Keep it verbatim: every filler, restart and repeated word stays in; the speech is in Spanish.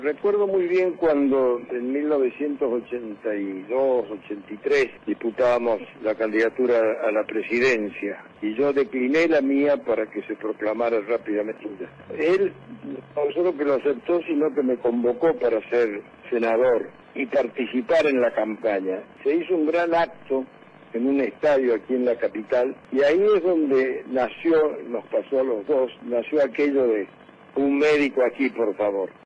Recuerdo muy bien cuando en mil novecientos ochenta y dos, ochenta y tres disputábamos la candidatura a la presidencia y yo decliné la mía para que se proclamara rápidamente. Él no solo que lo aceptó, sino que me convocó para ser senador y participar en la campaña. Se hizo un gran acto en un estadio aquí en la capital y ahí es donde nació, nos pasó a los dos, nació aquello de un médico aquí, por favor.